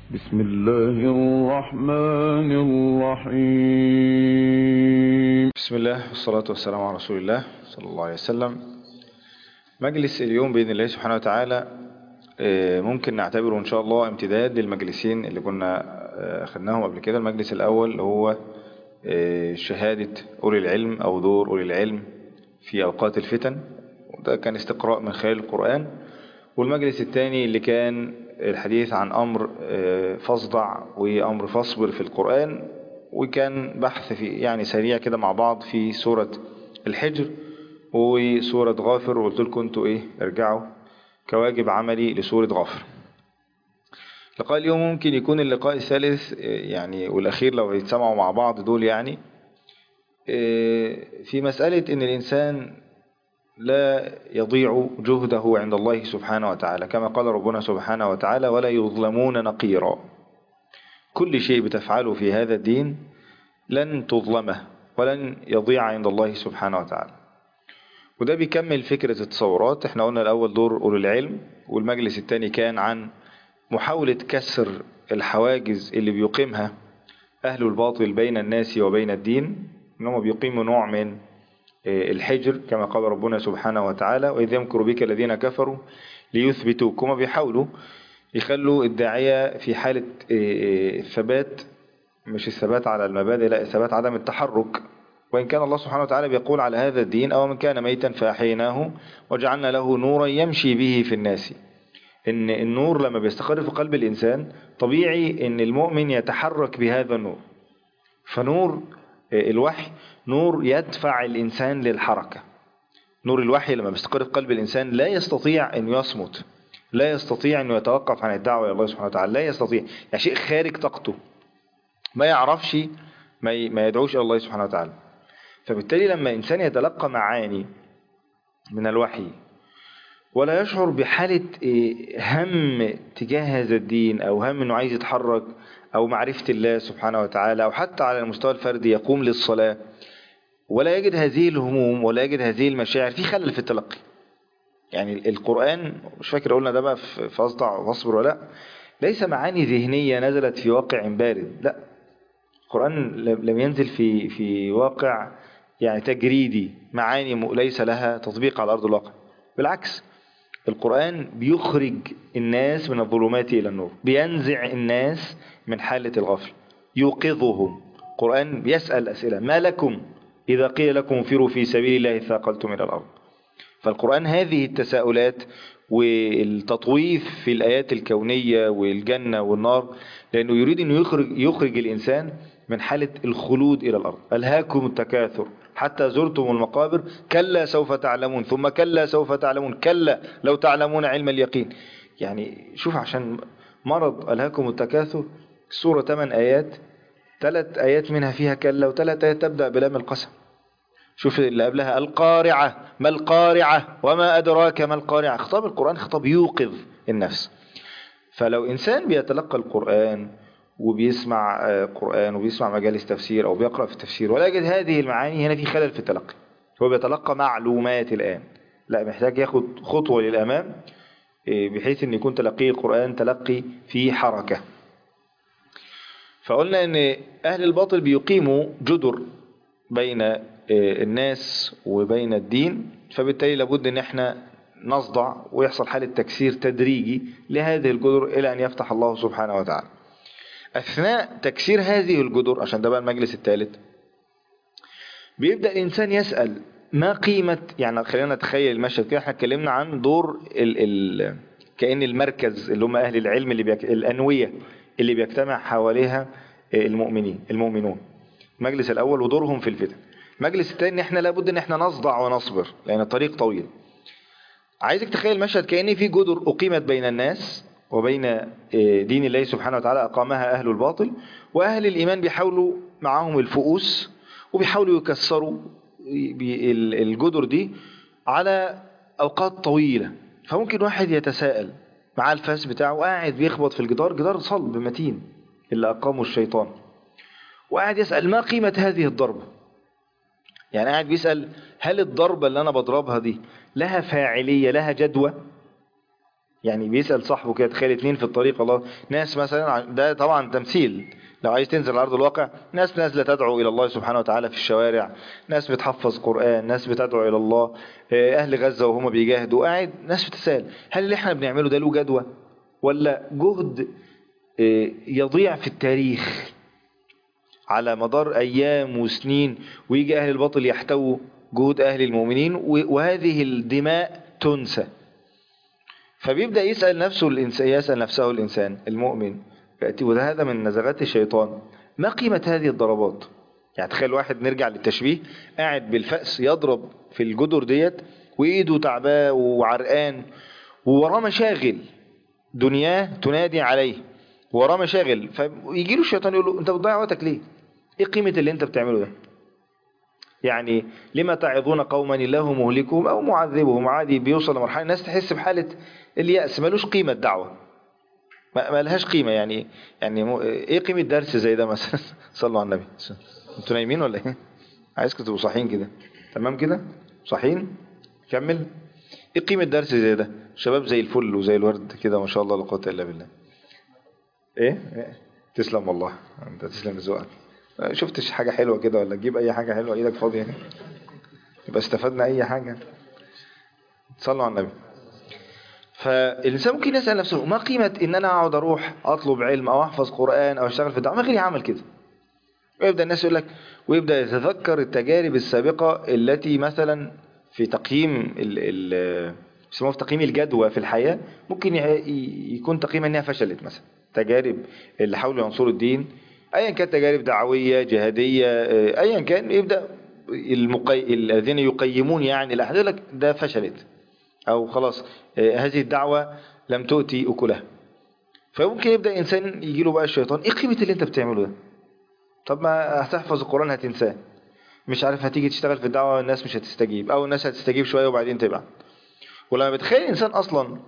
بسم الله الرحمن الرحيم. بسم الله والصلاة والسلام على رسول الله صلى الله عليه وسلم. مجلس اليوم بإذن الله سبحانه وتعالى ممكن نعتبره إن شاء الله امتداد للمجلسين اللي كنا أخذناهم قبل كده. المجلس الأول اللي هو شهادة أولي العلم أو دور أولي العلم في أوقات الفتن، وده كان استقراء من خلال القرآن. والمجلس الثاني اللي كان الحديث عن أمر فاصدع وأمر فاصبر في القرآن، وكان بحث في يعني سريع كده مع بعض في سورة الحجر وسورة غافر، وقلت لكم انتوا ارجعوا كواجب عملي لسورة غافر. لقاء اليوم ممكن يكون اللقاء الثالث يعني والأخير لو يتسمعوا مع بعض دول، يعني في مسألة ان الإنسان لا يضيع جهده عند الله سبحانه وتعالى، كما قال ربنا سبحانه وتعالى: ولا يظلمون نقيرا. كل شيء بتفعله في هذا الدين لن تظلمه ولن يضيع عند الله سبحانه وتعالى. وده بيكمل فكرة التصورات. احنا قلنا الأول دور أولي العلم، والمجلس الثاني كان عن محاولة كسر الحواجز اللي بيقيمها أهل الباطل بين الناس وبين الدين، إنهم بيقيموا نوع من الحجر كما قال ربنا سبحانه وتعالى: وإذ يمكر بك الذين كفروا ليثبتوك. هم بيحاولوا يخلوا الداعية في حالة ثبات، مش الثبات على المبادئ، لا الثبات عدم التحرك. وإن كان الله سبحانه وتعالى بيقول على هذا الدين: أو من كان ميتا فأحييناه وجعلنا له نورا يمشي به في الناس. إن النور لما بيستقر في قلب الإنسان طبيعي إن المؤمن يتحرك بهذا النور. فنور الوحي نور يدفع الإنسان للحركة. نور الوحي لما بيستقر في قلب الإنسان لا يستطيع أن يصمت، لا يستطيع أن يتوقف عن الدعوة إلى الله سبحانه وتعالى، لا يستطيع، يعني شيء خارج طاقته، ما يعرفش ما يدعوش إلى الله سبحانه وتعالى. فبالتالي لما إنسان يتلقى معاني من الوحي ولا يشعر بحالة هم تجاه هذا الدين، أو هم أنه عايز يتحرك، أو معرفة الله سبحانه وتعالى، أو حتى على المستوى الفردي يقوم للصلاة، ولا يجد هذه الهموم ولا يجد هذه المشاعر، في خلل في التلقي. يعني القرآن، مش فاكر قلنا ده بقى في أصدع واصبر ولا لا، ليس معاني ذهنية نزلت في واقع بارد، لا. القرآن لم ينزل في واقع يعني تجريدي، معاني ليس لها تطبيق على أرض الواقع. بالعكس، القرآن بيخرج الناس من الظلمات إلى النور، بينزع الناس من حالة الغفل، يوقظهم. القرآن بيسأل أسئلة: ما لكم إذا قيل لكم انفروا في سبيل الله ثاقلتم إلى الأرض؟ فالقرآن هذه التساؤلات والتطويف في الآيات الكونية والجنة والنار، لأنه يريد أن يخرج الإنسان من حالة الخلود إلى الأرض. ألهاكم التكاثر حتى زرتم المقابر، كلا سوف تعلمون ثم كلا سوف تعلمون كلا لو تعلمون علم اليقين. يعني شوف، عشان مرض ألهاكم التكاثر السورة 8 آيات، 3 آيات منها فيها كلا، و3 آيات تبدأ بلام القسم. شوف اللي قبلها: القارعة، ما القارعة وما أدراك ما القارعة. خطاب القرآن خطاب يوقظ النفس. فلو إنسان بيتلقى القرآن وبيسمع قرآن وبيسمع مجالس تفسير أو بيقرأ في التفسير ولا يجد هذه المعاني، هنا في خلل في التلقي. هو بيتلقى معلومات الآن، لا، محتاج ياخد خطوة للأمام بحيث أن يكون تلقي القرآن تلقي في حركة. فقلنا أن أهل الباطل بيقيموا جدر بين الناس وبين الدين، فبالتالي لابد ان احنا نصدع ويحصل حالة تكسير تدريجي لهذه الجدر الى ان يفتح الله سبحانه وتعالى. اثناء تكسير هذه الجدر، عشان ده بقى المجلس الثالث، بيبدأ الانسان يسأل: ما قيمة، يعني خلينا نتخيل المشهد كده. احنا اتكلمنا عن دور كأن المركز اللي هم اهل العلم الانوية اللي بيجتمع حواليها المؤمنون. المجلس الاول ودورهم في الفتن. المجلس الثاني احنا لابد ان احنا نصدع ونصبر لان الطريق طويل. عايزك تخيل مشهد كأن في جدر اقيمت بين الناس وبين دين الله سبحانه وتعالى، اقامها اهل الباطل، واهل الايمان بيحاولوا معاهم الفؤوس وبيحاولوا يكسروا الجدر دي على اوقات طويلة. فممكن واحد يتساءل مع الفاس بتاعه قاعد بيخبط في الجدار، جدار صلب متين اللي اقامه الشيطان، وقاعد يسأل: ما قيمة هذه الضربة؟ يعني قاعد بيسأل: هل الضربة اللي أنا بضربها دي لها فاعلية، لها جدوى؟ يعني بيسأل صاحبه كده، تخيل اتنين في الطريق، الله ناس مثلا، ده طبعا تمثيل، لو عايز تنزل على ارض الواقع، ناس نازله تدعو الى الله سبحانه وتعالى في الشوارع، ناس بتحفظ قرآن، ناس بتدعو الى الله، اهل غزة وهم بيجاهدوا، قاعد ناس بتسأل هل اللي احنا بنعمله ده له جدوى، ولا جهد يضيع في التاريخ على مدار ايام وسنين، ويجي اهل الباطل يحتووا جهود اهل المؤمنين، وهذه الدماء تنسى. فبيبدأ يسأل نفسه الإنسان المؤمن، وده هذا من نزغات الشيطان، ما قيمة هذه الضربات؟ يعني تخيل واحد، نرجع للتشبيه، قاعد بالفأس يضرب في الجدر ديت، وإيده تعباه وعرقان، ووراه مشاغل دنياه تنادي عليه، وراه مشاغل، فيجي له الشيطان يقول له أنت بتضيع وقتك ليه؟ إيه قيمة اللي أنت بتعمله ده؟ يعني لما تعظون قوما الله مهلكهم أو معذبهم؟ عادي، بيوصل لمرحلة الناس تحس بحالة اليأس، ملوش قيمة الدعوة، ما لهاش قيمة. يعني ايه قيمة درس زي ده مثلا؟ صلوا على النبي. انتوا نايمين ولا ايه؟ عايزكم تبقوا صاحيين كده، تمام كده، صاحيين، كمل. ايه قيمة درس زي ده؟ شباب زي الفل وزي الورد كده، ما شاء الله لا قوة الا بالله. إيه؟ تسلم والله، انت تسلم ذوقك. شفتش حاجة حلوة كده، ولا تجيب اي حاجة حلوة ايدك فاضية، يبقى استفدنا اي حاجة. صلوا على النبي. فالإنسان ممكن يسأل نفسه ما قيمة إن أنا أقعد أروح أطلب علم أو أحفظ قرآن أو أشتغل في الدعوة، ما غيري عمل كده. ويبدأ الناس يقول لك، ويبدأ يتذكر التجارب السابقة التي مثلا في تقييم بيسموه في تقييم الجدوى في الحياة، ممكن يكون تقييم أنها فشلت مثلا. تجارب اللي حاولوا ينصروا الدين، أيا كانت تجارب دعوية جهادية، أيا كان، يبدأ الذين يقيمون يعني الأحداث يقول لك ده فشلت، أو خلاص هذه الدعوة لم تؤتي أكلها. فممكن يبدأ إنسان يجي له بقى الشيطان، إيه قيمة اللي أنت بتعمله ده؟ طب ما هتحفظ القرآن هتنساه، مش عارف، هتيجي تشتغل في الدعوة الناس مش هتستجيب، أو الناس هتستجيب شوية وبعدين تبعد. ولما بتخيل الإنسان أصلا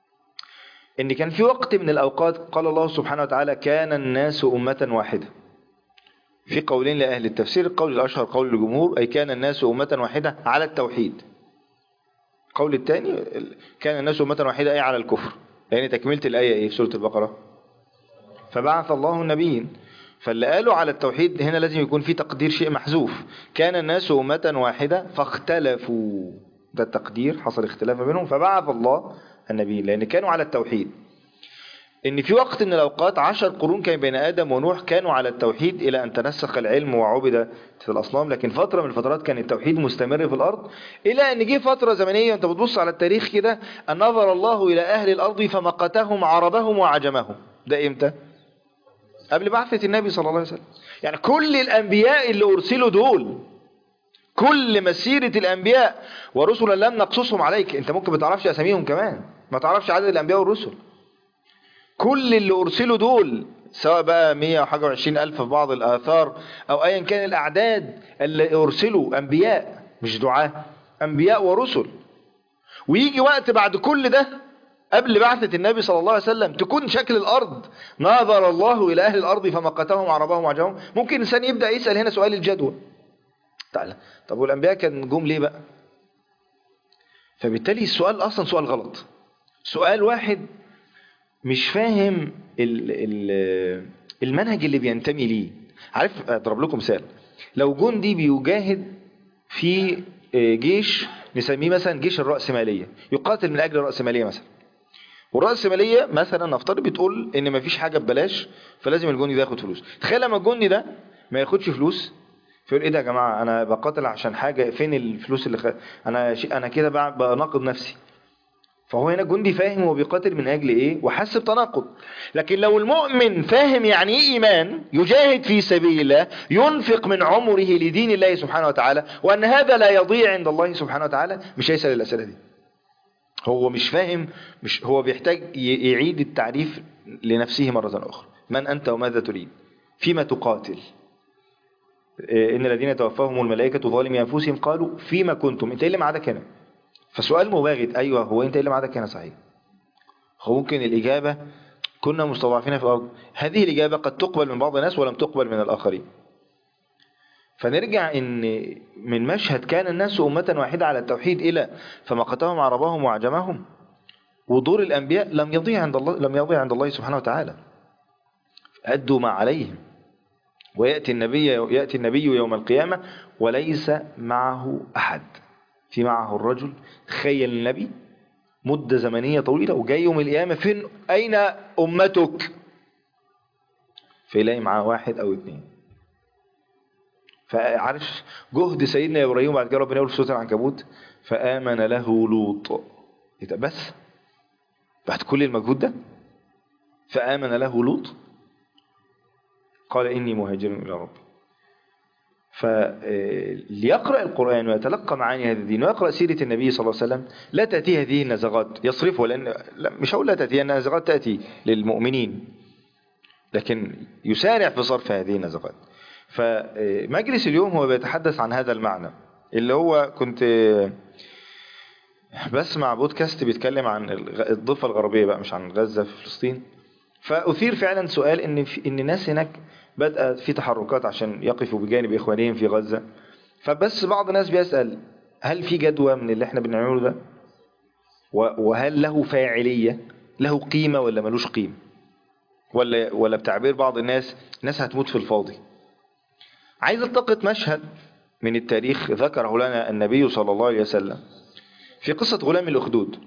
إن كان في وقت من الأوقات قال الله سبحانه وتعالى كان الناس أمة واحدة، في قولين لأهل التفسير، القول الأشهر قول الجمهور، أي كان الناس أمة واحدة على التوحيد. القول الثاني كان الناس أمة واحدة أي على الكفر، لأن تكملة الآية إيه في سورة البقرة؟ فبعث الله النبيين. فاللي قالوا على التوحيد هنا لازم يكون في تقدير شيء محذوف، كان الناس أمة واحدة فاختلفوا، ده التقدير، حصل اختلاف بينهم فبعث الله النبيين، لأن كانوا على التوحيد. إن في وقت من الأوقات 10 قرون كان بين آدم ونوح كانوا على التوحيد إلى أن تنسخ العلم وعبد في الأصنام، لكن فترة من الفترات كان التوحيد مستمر في الأرض، إلى أن جه فترة زمنية أنت بتبص على التاريخ كده، أن نظر الله إلى أهل الأرض فمقتهم عربهم وعجمهم. ده إمتى؟ قبل بعثة النبي صلى الله عليه وسلم. يعني كل الأنبياء اللي أرسلوا دول، كل مسيرة الأنبياء ورسلا لم نقصصهم عليك، أنت ممكن ما تعرفش أساميهم كمان، ما تعرفش عدد الأنبياء والرسل. كل اللي أرسلوا دول، سواء بقى 120 ألف في بعض الآثار، أو أيا كان الأعداد اللي أرسلوا، أنبياء مش دعاة، أنبياء ورسل. ويجي وقت بعد كل ده قبل بعثة النبي صلى الله عليه وسلم تكون شكل الأرض نظر الله إلى أهل الأرض فمقتهم عربهم وعجمهم. ممكن إنسان يبدأ يسأل هنا سؤال الجدوى، تعالى طب والأنبياء كان جم ليه بقى؟ فبالتالي السؤال أصلا سؤال غلط. سؤال واحد مش فاهم المنهج اللي بينتمي ليه. عارف، أضرب لكم مثال، لو جندي بيجاهد في جيش نسميه مثلا جيش الرأسمالية، يقاتل من أجل الرأسمالية مثلا، والرأسمالية مثلا نفترض بتقول ان مفيش حاجة ببلاش، فلازم الجندي ده ياخد فلوس. تخيل لما الجندي ده ما ياخدش فلوس، فيقول ايه ده يا جماعة، انا بقاتل عشان حاجة، فين الفلوس اللي انا كده بناقض نفسي. فهو هنا الجندي فاهم هو بيقاتل من اجل ايه، وحس بتناقض. لكن لو المؤمن فاهم يعني ايه ايمان، يجاهد في سبيل الله، ينفق من عمره لدين الله سبحانه وتعالى، وان هذا لا يضيع عند الله سبحانه وتعالى، مش هيسأل الاسئلة دي. هو مش فاهم، مش هو بيحتاج يعيد التعريف لنفسه مرة أخرى. من أنت وماذا تريد؟ فيما تقاتل؟ إن الذين توفاهم الملائكة ظالمي أنفسهم قالوا فيما كنتم؟ أنت إيه اللي معادك هنا؟ فسؤال مباغت، أيوة هو أنت إيه اللي معادك هنا صحيح. هو ممكن الإجابة كنا مستضعفين في الأرض، هذه الإجابة قد تقبل من بعض الناس ولم تقبل من الآخرين. فنرجع إن من مشهد كان الناس أمة واحدة على التوحيد إلى فمقتهم عربهم وعجمهم، ودور الأنبياء لم يضيع عند الله سبحانه وتعالى. أدوا ما عليهم. ويأتي النبي يوم القيامة وليس معه أحد. في معه الرجل، تخيل النبي مدة زمنية طويلة وجاي يوم القيامة، أين أمتك؟ فيلاقي معاه واحد أو اتنين. فعارف جهد سيدنا إبراهيم، بعد كده ربنا يقول في سورة العنكبوت فآمن له لوط. بس بعد كل المجهود ده فآمن له لوط قال إني مهاجر إلى ربي. فليقرأ القرآن ويتلقى معاني هذا الدين ويقرأ سيرة النبي صلى الله عليه وسلم لا تأتي هذه النزغات يصرفه، لأن مش هقول لا تأتي، النزغات تأتي للمؤمنين، لكن يسارع في صرف هذه النزغات. فمجلس اليوم هو بيتحدث عن هذا المعنى، اللي هو كنت بسمع بودكاست بيتكلم عن الضفة الغربية بقى، مش عن غزة في فلسطين. فأثير فعلا سؤال إن الناس هناك بدأت في تحركات عشان يقفوا بجانب إخوانهم في غزة. فبس بعض الناس بيسأل هل في جدوى من اللي احنا بنعمله ده؟ وهل له فاعلية، له قيمة ولا ملوش قيمة، ولا بتعبير بعض الناس هتموت في الفاضي. عايز التقط مشهد من التاريخ ذكره لنا النبي صلى الله عليه وسلم في قصة غلام الأخدود.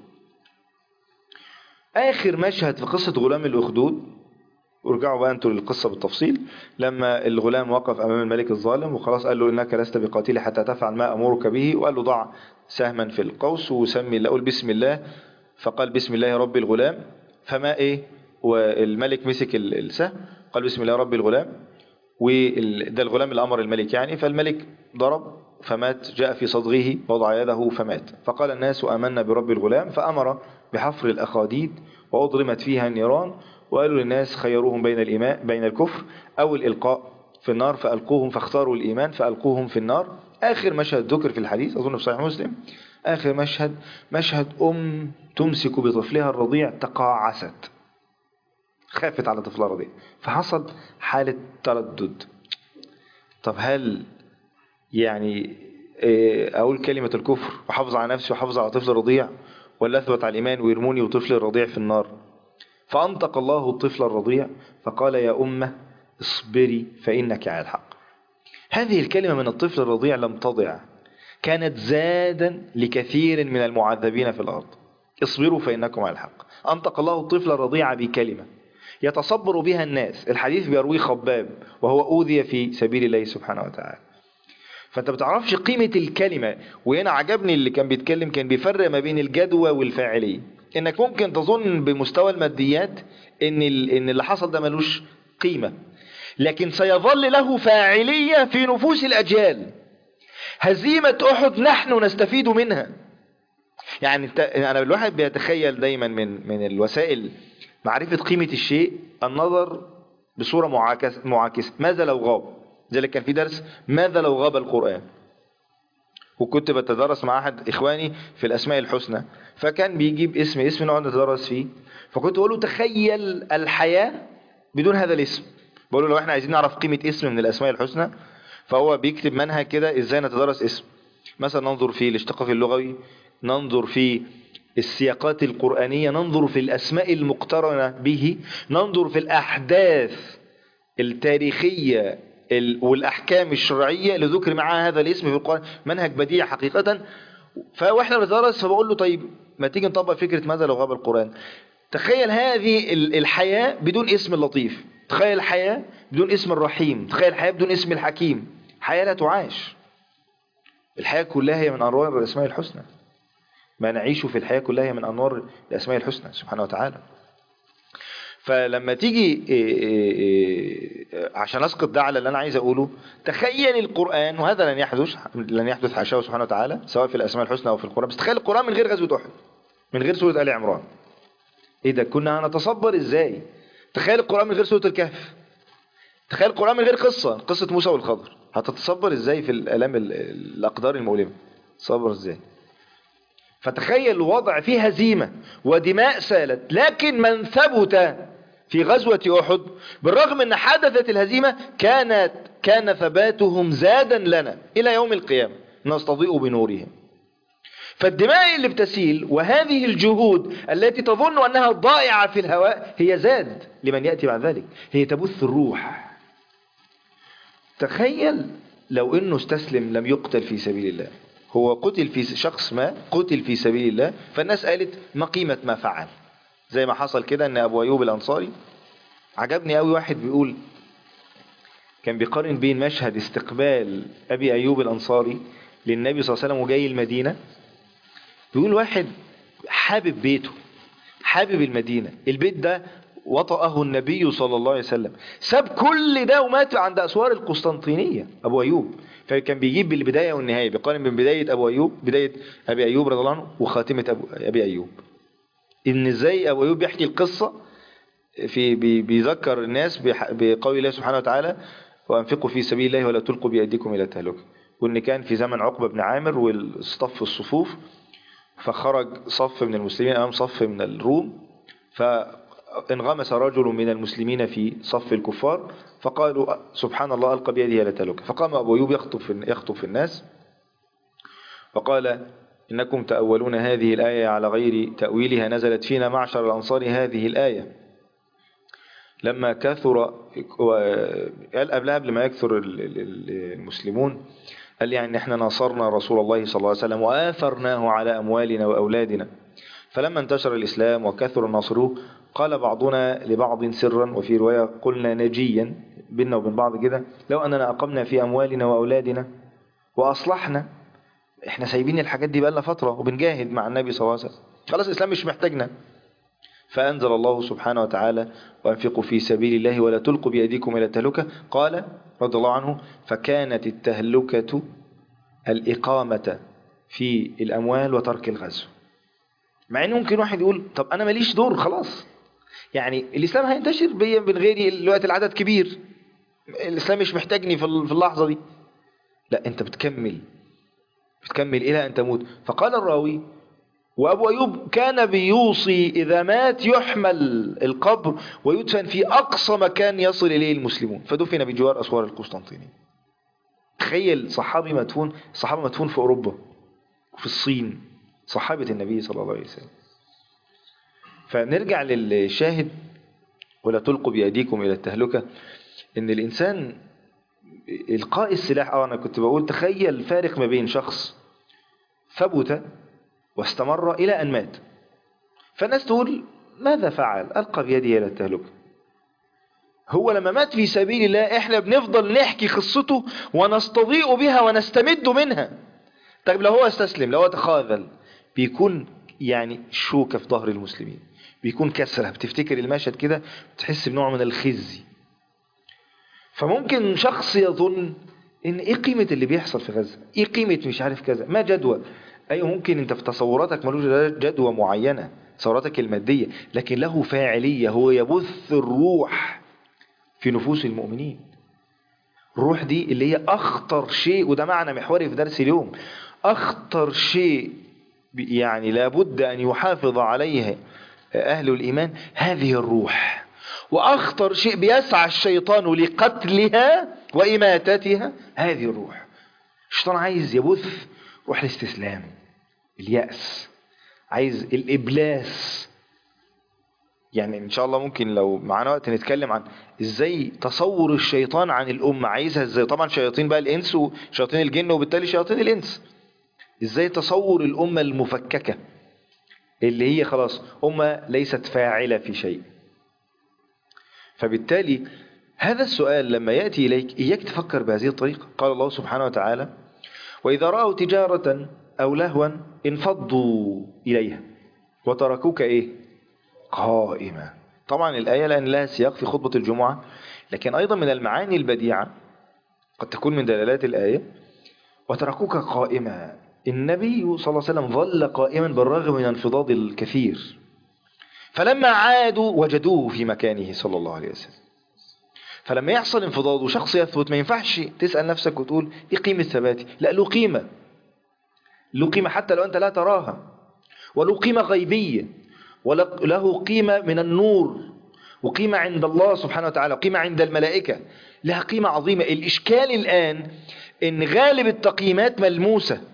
آخر مشهد في قصة غلام الأخدود، ورجعوا بقى انتوا للقصة بالتفصيل، لما الغلام وقف أمام الملك الظالم وخلاص قال له إنك لست بقاتلي حتى تفعل ما أمرك به، وقال له ضع سهما في القوس وسمي الله، قل بسم الله، فقال بسم الله رب الغلام، فما والملك مسك السهم قال بسم الله رب الغلام، وده الغلام اللي أمر الملك يعني، فالملك ضرب فمات، جاء في صدغه وضع يده فمات. فقال الناس آمنا برب الغلام، فأمر بحفر الأخاديد وأضرمت فيها النيران، وقالوا للناس خيروهم بين الكفر أو الإلقاء في النار، فألقوهم فاختاروا الإيمان فألقوهم في النار. آخر مشهد ذكر في الحديث أظن في صحيح مسلم، آخر مشهد تمسك بطفلها الرضيع تقاعست، خافت على طفلها الرضيع، فحصل حالة تردد. طب هل يعني أقول كلمة الكفر وحافظ على نفسي وحافظ على طفل الرضيع، ولا أثبت على الإيمان ويرموني وطفل الرضيع في النار؟ فأنطق الله الطفل الرضيع فقال يا أمة اصبري فإنك على الحق. هذه الكلمة من الطفل الرضيع لم تضع، كانت زادا لكثير من المعذبين في الأرض. اصبروا فإنكم على الحق. أنطق الله الطفل الرضيع بكلمة يتصبر بها الناس. الحديث بيرويه خباب وهو أوذي في سبيل الله سبحانه وتعالى. فأنت بتعرفش قيمة الكلمة. وهنا عجبني اللي كان بيتكلم، كان بيفرق ما بين الجدوى والفاعلية. انك ممكن تظن بمستوى الماديات ان اللي حصل ده ملوش قيمة، لكن سيظل له فاعلية في نفوس الأجيال. هزيمة أحد نحن نستفيد منها. يعني أنا الواحد بيتخيل دايما من الوسائل معرفة قيمة الشيء النظر بصورة معاكسة. ماذا لو غاب؟ ذلك كان في درس ماذا لو غاب القرآن، وكنت بتدرس مع أحد إخواني في الأسماء الحسنى، فكان بيجيب اسم نقعد نتدرس فيه، فكنت أقول له تخيل الحياة بدون هذا الاسم. بقول له لو احنا عايزين نعرف قيمة اسم من الأسماء الحسنى، فهو بيكتب منهج كده ازاي نتدرس اسم. مثلا ننظر في الاشتقاق اللغوي، ننظر في السياقات القرآنية، ننظر في الأسماء المقترنة به، ننظر في الأحداث التاريخية والأحكام الشرعية اللي ذكر معها هذا الاسم في القرآن. منهج بديع حقيقة. فاحنا بندرس، فبقول له طيب ما تيجي نطبق فكرة ماذا لو غاب القرآن. تخيل هذه الحياة بدون اسم اللطيف، تخيل الحياة بدون اسم الرحيم، تخيل الحياة بدون اسم الحكيم. حياة لا تعاش. الحياة كلها هي من أنوار الأسماء الحسنى. ما نعيشه في الحياة كلها هي من أنوار الأسماء الحسنى سبحانه وتعالى. فلما تيجي عشان أسقط ده على اللي أنا عايز أقوله، تخيل القرآن، وهذا لن يحدث حاشاه سبحانه وتعالى سواء في الأسماء الحسنى أو في القرآن، بس تخيل القرآن من غير غزوة أحد، من غير سورة آل عمران. إيه ده؟ كنا هنتصبر إزاي؟ تخيل القرآن من غير سورة الكهف، تخيل القرآن من غير قصة موسى والخضر، هتتصبر إزاي في الآلام الأقدار المؤلمة؟ تصبر إزاي؟ فتخيل وضع فيه هزيمة ودماء سالت، لكن من ثبت في غزوة أحد بالرغم أن حدثت الهزيمة كان ثباتهم زادا لنا إلى يوم القيامة، نستضيء بنورهم. فالدماء اللي بتسيل وهذه الجهود التي تظن أنها ضائعة في الهواء هي زاد لمن يأتي بعد ذلك، هي تبث الروح. تخيل لو أنه استسلم لم يقتل في سبيل الله، هو قتل في شخص ما قتل في سبيل الله، فالناس قالت ما قيمة ما فعل. زي ما حصل كده أن أبو أيوب الأنصاري، عجبني قوي واحد بيقول، كان بيقارن بين مشهد استقبال أبي أيوب الأنصاري للنبي صلى الله عليه وسلم وجاي المدينة، بيقول واحد حابب بيته، حابب المدينة، البيت ده وطأه النبي صلى الله عليه وسلم، ساب كل ده ومات عند أسوار القسطنطينية أبو أيوب. فكان بيجيب بالبداية والنهاية، بيقارن بين بداية أبو أيوب، بداية أبي أيوب رضي الله عنه، وخاتمة أبي أيوب. إن إزاي أبو أيوب بيحكي القصة بيذكر الناس بقول الله سبحانه وتعالى وأنفقوا في سبيل الله ولا تلقوا بأيديكم إلى التهلكة. وإن كان في زمن عقبة بن عامر واصطف الصفوف، فخرج صف من المسلمين أمام صف من الروم، فانغمس رجل من المسلمين في صف الكفار، فقالوا سبحان الله ألقى بيده إلى التهلكة. فقام أبو أيوب يخطب في الناس، فقال إنكم تأولون هذه الآية على غير تأويلها، نزلت فينا معشر الأنصار هذه الآية لما كثر، قال قبل ما يكثر المسلمون، قال يعني احنا ناصرنا رسول الله صلى الله عليه وسلم وآثرناه على أموالنا وأولادنا، فلما انتشر الإسلام وكثر الناصروه قال بعضنا لبعض سرا، وفي رواية قلنا نجيا بيننا وبين بعض كده، لو أننا أقمنا في أموالنا وأولادنا وأصلحنا، احنا سايبين الحاجات دي بقالنا فترة وبنجاهد مع النبي صلى الله عليه وسلم، خلاص الإسلام مش محتاجنا. فأنزل الله سبحانه وتعالى وأنفقوا في سبيل الله ولا تلقوا بأيديكم إلى التهلكة. قال رضي الله عنه فكانت التهلكة الإقامة في الأموال وترك الغزو. مع أنه ممكن واحد يقول طب أنا ماليش دور، خلاص يعني الإسلام هينتشر بيا من غيري، الوقت العدد كبير، الإسلام مش محتاجني في اللحظة دي. لا، أنت بتكمل إلى أن تموت. فقال الراوي وأبو أيوب كان بيوصي إذا مات يحمل القبر ويدفن في أقصى مكان يصل إليه المسلمون، فدفن بجوار أسوار القسطنطينية. تخيل صحابي مدفون، صحابي مدفون في أوروبا وفي الصين، صحابة النبي صلى الله عليه وسلم. فنرجع للشاهد ولا تلقوا بأيديكم إلى التهلكة، إن الإنسان إلقاء السلاح، أنا كنت بقول تخيل فارق ما بين شخص ثبت واستمر إلى أن مات، فالناس تقول ماذا فعل؟ ألقى بيده إلى التهلكة. هو لما مات في سبيل الله احنا بنفضل نحكي قصته ونستضيء بها ونستمد منها. طيب لو هو استسلم، لو هو تخاذل، بيكون يعني شوكة في ظهر المسلمين، بيكون كسرة، بتفتكر المشهد كده بتحس بنوع من الخزي. فممكن شخص يظن ان ايه قيمة اللي بيحصل في غزة، ايه قيمة مش عارف كذا، ما جدوى. ايوه ممكن انت في تصوراتك ملوش جدوى معينة، تصوراتك المادية، لكن له فاعلية، هو يبث الروح في نفوس المؤمنين. الروح دي اللي هي اخطر شيء، وده معنى محوري في درس اليوم، اخطر شيء يعني لابد ان يحافظ عليه اهل الايمان، هذه الروح. واخطر شيء بيسعى الشيطان لقتلها واماتتها هذه الروح. الشيطان عايز يبث روح الاستسلام، اليأس، عايز الإبلاس. يعني إن شاء الله ممكن لو معنا وقت نتكلم عن إزاي تصور الشيطان عن الأمة، عايزها إزاي. طبعا شياطين بقى الإنس وشياطين الجن وبالتالي شياطين الإنس. إزاي تصور الأمة المفككة اللي هي خلاص أمة ليست فاعلة في شيء. فبالتالي هذا السؤال لما يأتي إليك إياك تفكر بهذه الطريقة. قال الله سبحانه وتعالى وإذا رأوا تجارة أو لهوا انفضوا إليها وتركوك إيه؟ قائمة. طبعا الآية لأن لها سياق في خطبة الجمعة، لكن أيضا من المعاني البديعة قد تكون من دلالات الآية وتركوك قائمة. النبي صلى الله عليه وسلم ظل قائما بالرغم من انفضاض الكثير، فلما عادوا وجدوه في مكانه صلى الله عليه وسلم. فلما يحصل انفضاض وشخص يثبت، ما ينفعش تسأل نفسك وتقول ايه قيمة ثباتي، لا، له قيمة، له قيمة حتى لو أنت لا تراها، وله قيمة غيبية، وله قيمة من النور، وقيمة عند الله سبحانه وتعالى، وقيمة عند الملائكة، لها قيمة عظيمة. الإشكال الآن إن غالب التقييمات ملموسة،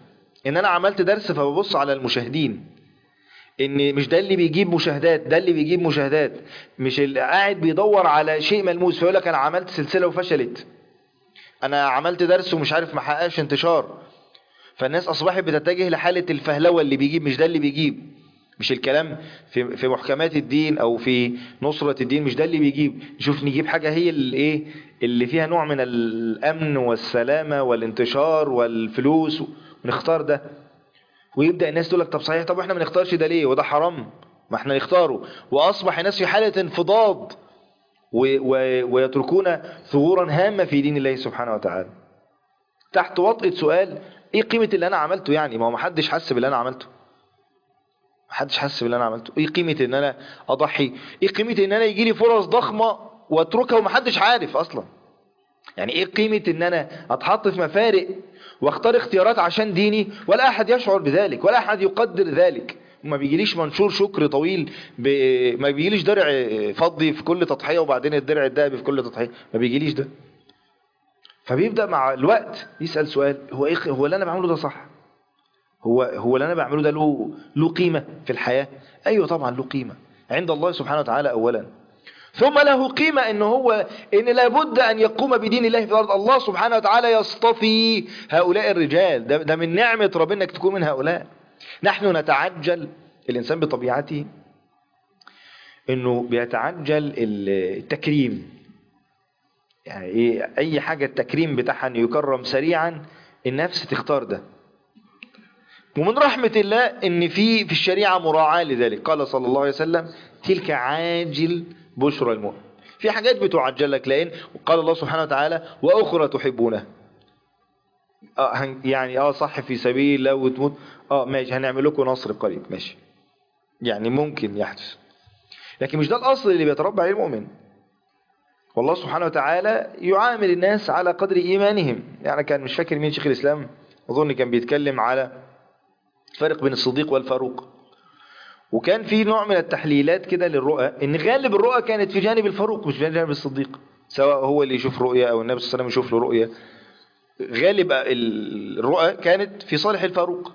ان انا عملت درس فببص على المشاهدين، ان مش ده اللي بيجيب مشاهدات، ده اللي بيجيب مشاهدات، مش اللي قاعد بيدور على شيء ملموس فيقول لك انا عملت سلسلة وفشلت، انا عملت درس ومش عارف ما حققش انتشار. فالناس اصبحت بتتجه لحالة الفهلوة، اللي بيجيب مش ده اللي بيجيب، مش الكلام في محكمات الدين او في نصرة الدين، مش ده اللي بيجيب. نشوف نجيب حاجة هي اللي ايه، اللي فيها نوع من الامن والسلامة والانتشار والفلوس، ونختار ده. ويبدأ الناس تقول لك طب صحيح، طب احنا ما نختارش ده ليه، وده حرام ما احنا نختاره. واصبح الناس في حالة انفضاض ويتركون ثغورا هامة في دين الله سبحانه وتعالى تحت وطئة سؤال ايه قيمة اللي انا عملته؟ يعني ما هو محدش حس باللي انا عملته، محدش حس باللي انا عملته. ايه قيمة ان انا اضحي؟ ايه قيمة ان انا يجي لي فرص ضخمة واتركها ومحدش عارف اصلا؟ يعني ايه قيمة ان انا اتحط في مفارق واختار اختيارات عشان ديني ولا احد يشعر بذلك ولا احد يقدر ذلك؟ وما بيجيليش منشور شكر طويل ما بيجيليش درع فضي في كل تضحية وبعدين الدرع الذهبي في كل تضحية، ما بيجيليش ده. فبيبدأ مع الوقت يسأل سؤال، هو ايه، هو اللي انا بعمله ده صح؟ هو اللي انا بعمله ده له قيمة في الحياة؟ ايوه طبعا له قيمة عند الله سبحانه وتعالى اولا، ثم له قيمة ان لابد ان يقوم بدين الله في الارض. الله سبحانه وتعالى يصطفي هؤلاء الرجال، ده من نعمة ربنا انك تكون من هؤلاء. نحن نتعجل، الانسان بطبيعته انه بيتعجل التكريم، يعني ايه اي حاجة التكريم بتاعها ان يكرم سريعا، النفس تختار ده. ومن رحمة الله ان في الشريعة مراعاة لذلك. قال صلى الله عليه وسلم تلك عاجل بشرى المؤمن. في حاجات بتعجل لك، لان قال الله سبحانه وتعالى واخرى تحبونها. يعني صح في سبيل الله وتموت، ماشي هنعمل لكم نصر قريب، ماشي يعني ممكن يحدث، لكن مش ده الاصل اللي بيتربى عليه المؤمن. والله سبحانه وتعالى يعامل الناس على قدر ايمانهم. يعني كان مش فاكر مين شيخ الاسلام، اظن كان بيتكلم على الفرق بين الصديق والفاروق، وكان في نوع من التحليلات كده للرؤى، ان غالب الرؤى كانت في جانب الفاروق مش في جانب الصديق، سواء هو اللي يشوف رؤية او النبي صلى الله عليه وسلم يشوف له رؤية. غالب الرؤى كانت في صالح الفاروق،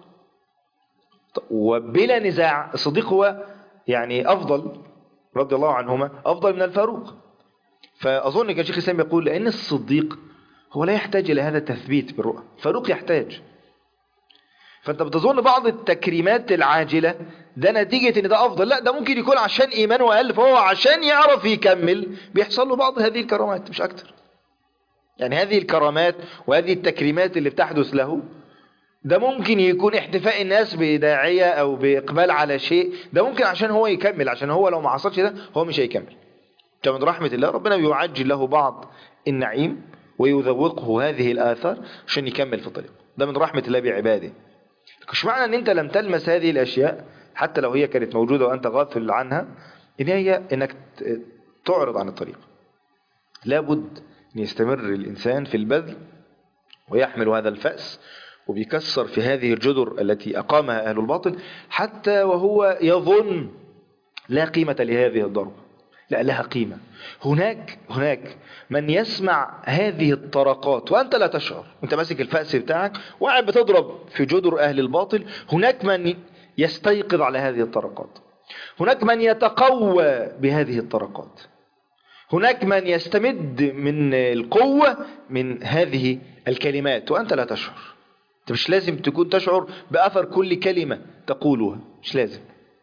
وبلا نزاع الصديق هو يعني افضل رضي الله عنهما، افضل من الفاروق. فاظن كان شيخ الاسلام يقول لان الصديق هو لا يحتاج الى هذا التثبيت بالرؤى، الفاروق يحتاج. فانت بتظن بعض التكريمات العاجلة ده نتيجة ان ده افضل، لا ده ممكن يكون عشان ايمانه اقل، فهو عشان يعرف يكمل بيحصل له بعض هذه الكرامات مش اكتر. يعني هذه الكرامات وهذه التكريمات اللي بتحدث له، ده ممكن يكون احتفاء الناس بداعية او باقبال على شيء، ده ممكن عشان هو يكمل، عشان هو لو ما حصلش ده هو مش هيكمل. كمن رحمة الله ربنا بيعجل له بعض النعيم ويذوقه هذه الآثار عشان يكمل في الطريق. ده من رحمة الله بعباده. مش معنى ان انت لم تلمس هذه الاشياء حتى لو هي كانت موجودة وانت غافل عنها ان هي انك تعرض عن الطريق. لابد ان يستمر الانسان في البذل ويحمل هذا الفأس وبيكسر في هذه الجدر التي اقامها اهل الباطل، حتى وهو يظن لا قيمة لهذه الضربة، لا لها قيمة. هناك من يسمع هذه الطرقات وأنت لا تشعر، أنت ماسك الفأس بتاعك وقاعد بتضرب في جدر أهل الباطل. هناك من يستيقظ على هذه الطرقات، هناك من يتقوى بهذه الطرقات، هناك من يستمد من القوة من هذه الكلمات وأنت لا تشعر. أنت مش لازم تكون تشعر بأثر كل كلمة تقولها، مش لازم.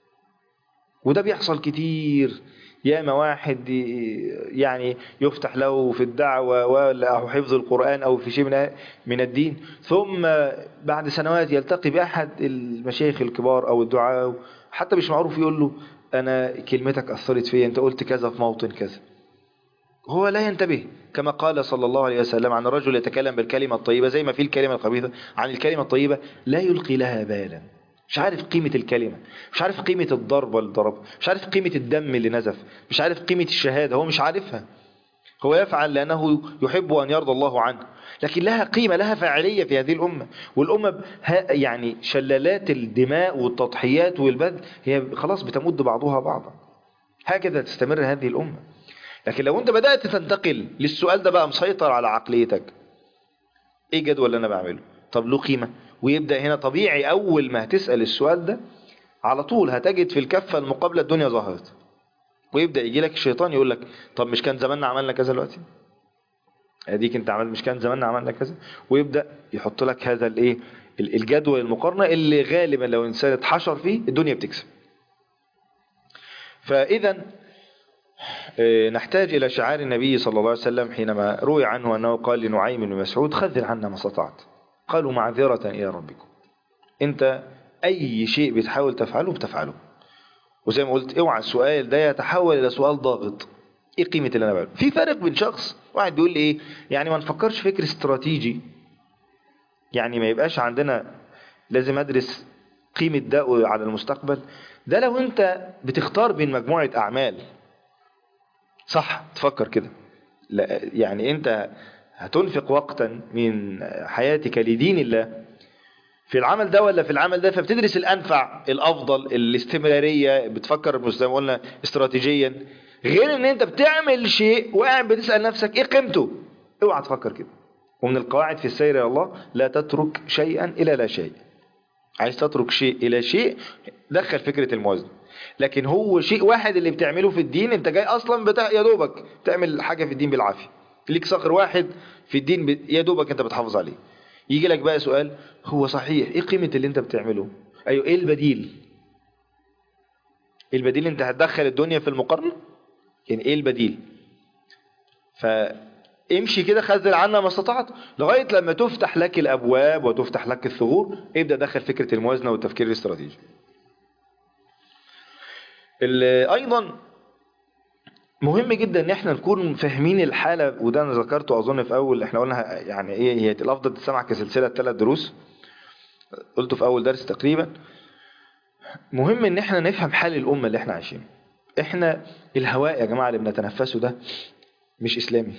وده بيحصل كتير. ياما واحد يعني يفتح له في الدعوة أو حفظ القرآن أو في شيء من الدين، ثم بعد سنوات يلتقي بأحد المشايخ الكبار أو الدعاء حتى مش معروف، يقول له أنا كلمتك أثرت فيا، أنت قلت كذا في موطن كذا. هو لا ينتبه، كما قال صلى الله عليه وسلم عن الرجل يتكلم بالكلمة الطيبة زي ما في الكلمة الخبيثة، عن الكلمة الطيبة لا يلقي لها بالا. مش عارف قيمة الكلمة، مش عارف قيمة الضربة اللي ضرب، مش عارف قيمة الدم اللي نزف، مش عارف قيمة الشهادة، هو مش عارفها. هو يفعل لأنه يحب أن يرضى الله عنه، لكن لها قيمة، لها فاعلية في هذه الأمة. والأمة يعني شلالات الدماء والتضحيات والبذل هي خلاص بتمد بعضها بعضا. هكذا تستمر هذه الأمة. لكن لو أنت بدأت تنتقل للسؤال ده بقى مسيطر على عقليتك، إيه جدول اللي أنا بعمله؟ طب له قيمة ويبدأ هنا طبيعي أول ما هتسأل السؤال ده على طول هتجد في الكفة المقابلة الدنيا ظهرت، ويبدأ يجي لك الشيطان يقول لك طب مش كان زماننا عملنا كذا دلوقتي؟ اديك انت عملت، مش كان زماننا عملنا كذا؟ ويبدأ يحط لك هذا الايه، الجدول المقارنة اللي غالبا لو انسان اتحشر فيه الدنيا بتكسب. فإذا نحتاج إلى شعار النبي صلى الله عليه وسلم حينما روي عنه أنه قال لنعيم بن مسعود خذل عنا ما استطعت، قالوا معذرة إلى ربكم. أنت أي شيء بتحاول تفعله بتفعله، وزي ما قلت اوعى السؤال ده يتحول إلى سؤال ضاغط. إيه قيمة اللي أنا بعمله؟ في فرق بين شخص واحد بيقول لي إيه يعني ما نفكرش فكر استراتيجي، يعني ما يبقاش عندنا لازم أدرس قيمة ده على المستقبل. ده لو أنت بتختار بين مجموعة أعمال صح تفكر كده، لا يعني انت هتنفق وقتا من حياتك لدين الله في العمل ده ولا في العمل ده، فبتدرس الانفع الافضل الاستمرارية، بتفكر زي ما قلنا استراتيجيا، غير ان انت بتعمل شيء وقاعد بتسأل نفسك ايه قيمته. اوعى تفكر كده. ومن القواعد في السير الى الله لا تترك شيئا الى لا شيء. عايز تترك شيء الى شيء دخل فكرة الموازنة. لكن هو شيء واحد اللي بتعمله في الدين، انت جاي اصلا يا دوبك تعمل حاجة في الدين بالعافية، ليك صخر واحد في الدين يا دوبك انت بتحافظ عليه. يجي لك بقى سؤال هو صحيح ايه قيمة اللي انت بتعمله؟ ايوه ايه البديل؟ البديل انت هتدخل الدنيا في المقارنة، يعني ايه البديل؟ فامشي كده خذل عنا ما استطعت لغاية لما تفتح لك الابواب وتفتح لك الثغور، ابدأ دخل فكرة الموازنة والتفكير الاستراتيجي. ايضا مهم جدا ان احنا نكون فاهمين الحالة، وده انا ذكرته اظن في اول احنا قلنا يعني ايه هي الافضل تسمع كسلسلة 3 دروس، قلته في اول درس تقريبا. مهم ان احنا نفهم حال الامة اللي احنا عايشين. احنا الهواء يا جماعة اللي بنتنفسه ده مش اسلامي.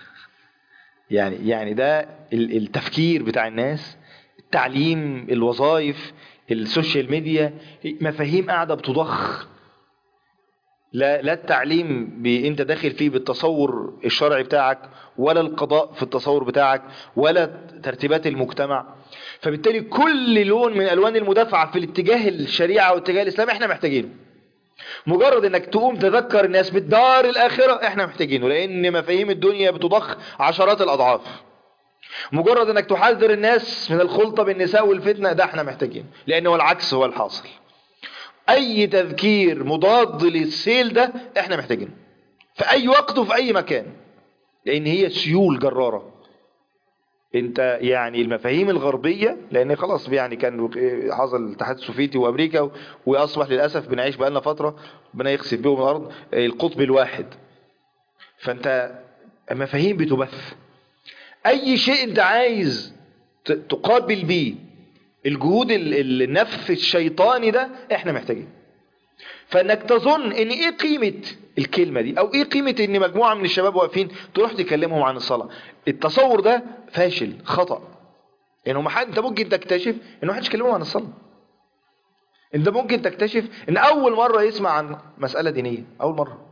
يعني ده التفكير بتاع الناس، التعليم، الوظائف، السوشيال ميديا، مفاهيم قاعدة بتضخ. لا التعليم انت داخل فيه بالتصور الشرعي بتاعك، ولا القضاء في التصور بتاعك، ولا ترتيبات المجتمع. فبالتالي كل لون من الوان المدافعة في الاتجاه الشريعة واتجاه الاسلام احنا محتاجينه. مجرد انك تقوم تذكر الناس بالدار الاخرة احنا محتاجينه، لان مفاهيم الدنيا بتضخ عشرات الاضعاف. مجرد انك تحذر الناس من الخلطة بالنساء والفتنة ده احنا محتاجينه، لانه العكس هو الحاصل. اي تذكير مضاد للسيل ده احنا محتاجينه في اي وقت وفي اي مكان، لان هي سيول جرارة. انت يعني المفاهيم الغربية، لان خلاص يعني كان حصل الاتحاد السوفيتي وامريكا، واصبح للأسف بنعيش بقالنا فترة ربنا يخسف بهم الارض القطب الواحد. فانت مفاهيم بتبث، اي شيء انت عايز تقابل بيه الجهود النفس الشيطاني ده احنا محتاجين. فانك تظن ان ايه قيمة الكلمة دي، او ايه قيمة ان مجموعة من الشباب واقفين تروح تكلمهم عن الصلاة. التصور ده فاشل خطأ، يعني انت ممكن تكتشف ان محدش كلمهم عن الصلاة. انت ممكن تكتشف ان اول مرة يسمع عن مسألة دينية اول مرة،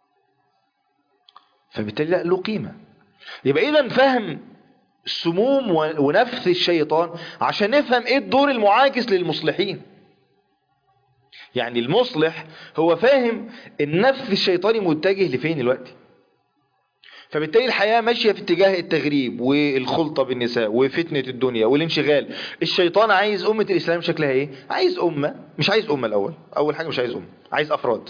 فبالتالي لا له قيمة. يبقى اذا فهم سموم ونفث الشيطان عشان نفهم ايه الدور المعاكس للمصلحين. يعني المصلح هو فاهم النفث الشيطاني متجه لفين الوقت، فبالتالي الحياة ماشية في اتجاه التغريب والخلطة بالنساء وفتنة الدنيا والانشغال. الشيطان عايز أمة الإسلام شكلها ايه؟ عايز أمة، مش عايز أمة أول حاجة مش عايز أمة، عايز أفراد.